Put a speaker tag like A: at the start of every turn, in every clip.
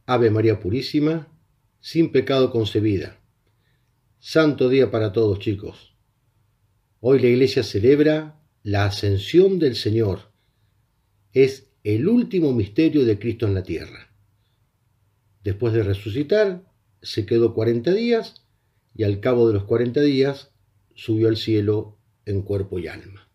A: Ave María Purísima, sin pecado concebida. Santo día para todos, chicos. Hoy la Iglesia celebra la Ascensión del Señor. Es el último misterio de Cristo en la tierra. Después de resucitar, se quedó 40 días y al cabo de los 40 días subió al cielo en cuerpo y alma.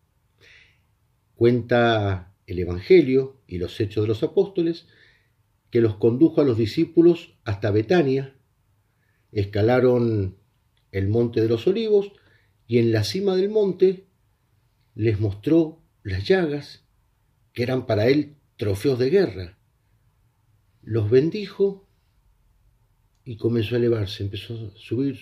A: Cuenta el Evangelio y los Hechos de los Apóstoles que los condujo a los discípulos hasta Betania, escalaron el monte de los Olivos y en la cima del monte les mostró las llagas que eran para él trofeos de guerra. Los bendijo y comenzó a elevarse, empezó a subir.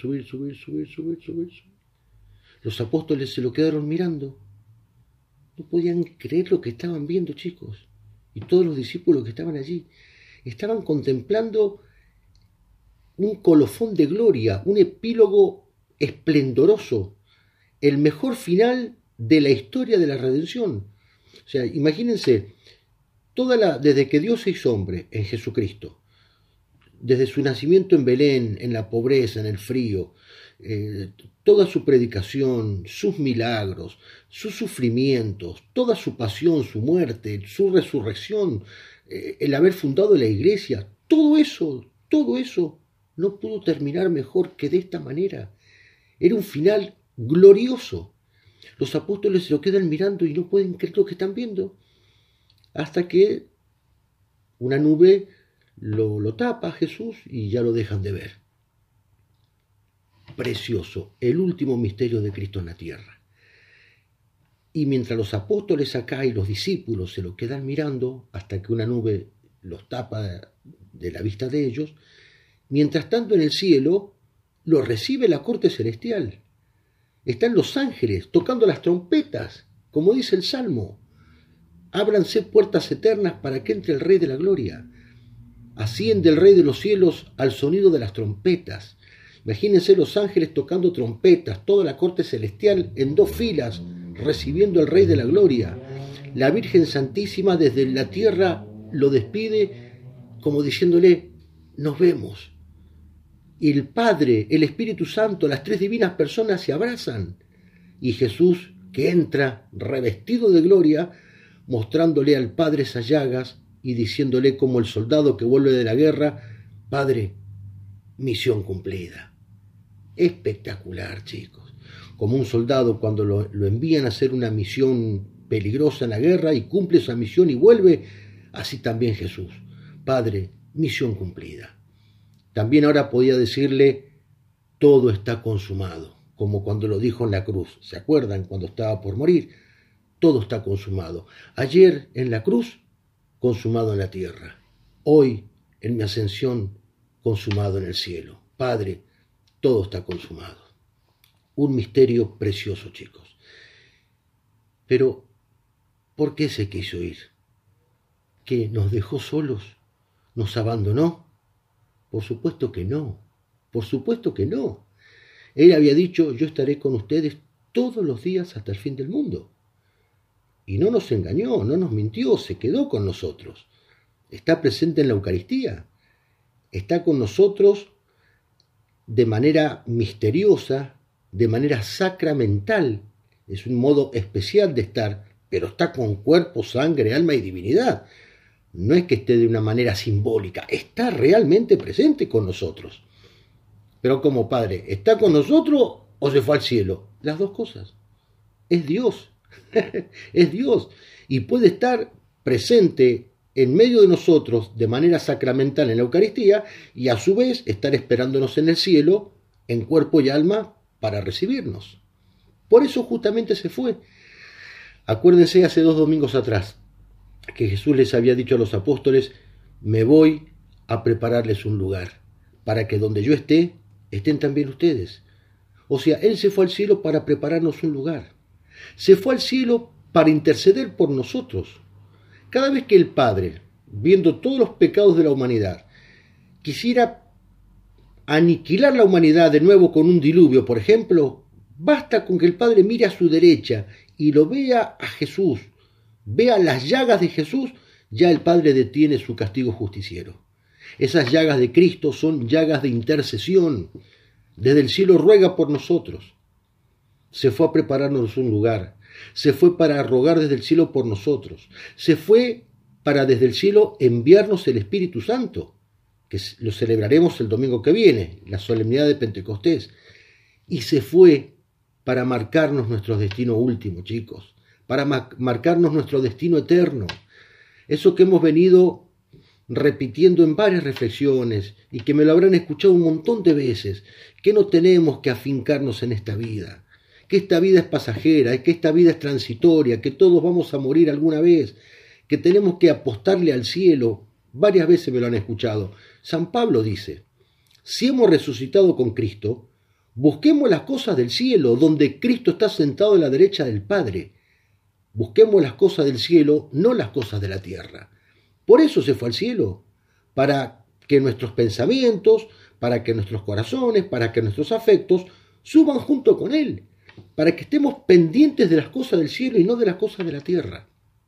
A: Los apóstoles se lo quedaron mirando. No podían creer lo que estaban viendo, chicos. Y todos los discípulos que estaban allí estaban contemplando un colofón de gloria, un epílogo esplendoroso, el mejor final de la historia de la redención. O sea, imagínense, desde que Dios se hizo hombre en Jesucristo, desde su nacimiento en Belén, en la pobreza, en el frío, toda su predicación, sus milagros, sus sufrimientos, toda su pasión, su muerte, su resurrección, el haber fundado la iglesia, todo eso no pudo terminar mejor que de esta manera. Era un final glorioso. Los apóstoles se lo quedan mirando y no pueden creer lo que están viendo, hasta que una nube lo tapa a Jesús y ya lo dejan de ver. Precioso, el último misterio de Cristo en la tierra. Y mientras los apóstoles acá y los discípulos se lo quedan mirando hasta que una nube los tapa de la vista de ellos, mientras tanto en el cielo lo recibe la corte celestial. Están los ángeles tocando las trompetas, como dice el Salmo. Ábranse puertas eternas para que entre el Rey de la Gloria. Asciende el Rey de los cielos al sonido de las trompetas. Imagínense los ángeles tocando trompetas, toda la corte celestial en 2 filas, recibiendo al Rey de la Gloria. La Virgen Santísima desde la tierra lo despide como diciéndole, nos vemos. Y el Padre, el Espíritu Santo, las 3 divinas personas se abrazan. Y Jesús, que entra revestido de gloria, mostrándole al Padre esas llagas y diciéndole como el soldado que vuelve de la guerra, Padre, misión cumplida. Espectacular, chicos. Como un soldado cuando lo envían a hacer una misión peligrosa en la guerra y cumple esa misión y vuelve, así también Jesús. Padre, misión cumplida. También ahora podía decirle, todo está consumado, como cuando lo dijo en la cruz. ¿Se acuerdan cuando estaba por morir? Todo está consumado. Ayer en la cruz, consumado en la tierra. Hoy, en mi ascensión, consumado en el cielo. Padre, todo está consumado. Un misterio precioso, chicos. Pero, ¿por qué se quiso ir? ¿Que nos dejó solos? ¿Nos abandonó? Por supuesto que no. Por supuesto que no. Él había dicho, yo estaré con ustedes todos los días hasta el fin del mundo. Y no nos engañó, no nos mintió, se quedó con nosotros. Está presente en la Eucaristía. Está con nosotros de manera misteriosa, de manera sacramental. Es un modo especial de estar, pero está con cuerpo, sangre, alma y divinidad. No es que esté de una manera simbólica, está realmente presente con nosotros. Pero como Padre, ¿está con nosotros o se fue al cielo? Las 2 cosas. Es Dios. Es Dios. Y puede estar presente en medio de nosotros de manera sacramental en la Eucaristía y a su vez estar esperándonos en el cielo en cuerpo y alma para recibirnos. Por eso justamente se fue. Acuérdense hace 2 domingos atrás que Jesús les había dicho a los apóstoles, me voy a prepararles un lugar, para que donde yo esté, estén también ustedes. O sea, Él se fue al cielo para prepararnos un lugar. Se fue al cielo para interceder por nosotros. Cada vez que el Padre, viendo todos los pecados de la humanidad, quisiera aniquilar la humanidad de nuevo con un diluvio, por ejemplo, basta con que el Padre mire a su derecha y lo vea a Jesús, vea las llagas de Jesús, ya el Padre detiene su castigo justiciero. Esas llagas de Cristo son llagas de intercesión. Desde el cielo ruega por nosotros. Se fue a prepararnos un lugar. Se fue para rogar desde el cielo por nosotros. Se fue para desde el cielo enviarnos el Espíritu Santo, que lo celebraremos el domingo que viene, la solemnidad de Pentecostés. Y se fue para marcarnos nuestro destino último, chicos, para marcarnos nuestro destino eterno. Eso que hemos venido repitiendo en varias reflexiones y que me lo habrán escuchado un montón de veces, que no tenemos que afincarnos en esta vida, que esta vida es pasajera, que esta vida es transitoria, que todos vamos a morir alguna vez, que tenemos que apostarle al cielo. Varias veces me lo han escuchado. San Pablo dice, si hemos resucitado con Cristo, busquemos las cosas del cielo, donde Cristo está sentado a la derecha del Padre. Busquemos las cosas del cielo, no las cosas de la tierra. Por eso se fue al cielo, para que nuestros pensamientos, para que nuestros corazones, para que nuestros afectos suban junto con Él, para que estemos pendientes de las cosas del cielo y no de las cosas de la tierra.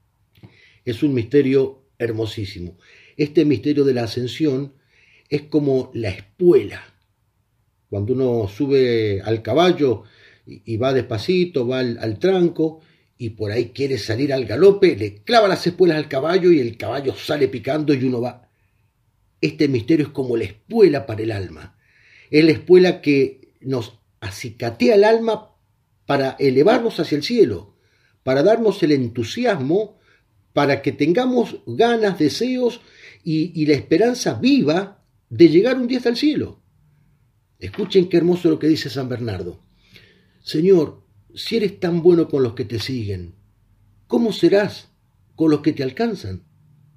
A: Es un misterio hermosísimo. Este misterio de la ascensión es como la espuela. Cuando uno sube al caballo y va despacito, va al tranco, y por ahí quiere salir al galope, le clava las espuelas al caballo y el caballo sale picando y uno va. Este misterio es como la espuela para el alma. Es la espuela que nos acicatea el alma para elevarnos hacia el cielo, para darnos el entusiasmo, para que tengamos ganas, deseos y la esperanza viva de llegar un día hasta el cielo. Escuchen qué hermoso lo que dice San Bernardo. Señor, si eres tan bueno con los que te siguen, ¿cómo serás con los que te alcanzan?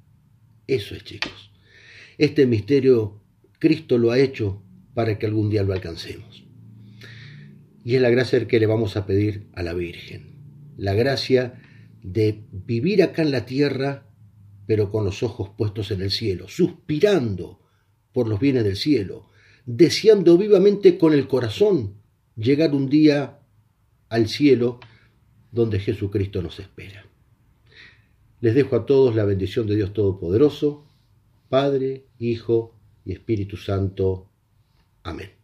A: Eso es, chicos. Este misterio Cristo lo ha hecho para que algún día lo alcancemos. Y es la gracia que le vamos a pedir a la Virgen. La gracia de vivir acá en la tierra, pero con los ojos puestos en el cielo, suspirando por los bienes del cielo, deseando vivamente con el corazón llegar un día al cielo donde Jesucristo nos espera. Les dejo a todos la bendición de Dios Todopoderoso, Padre, Hijo y Espíritu Santo. Amén.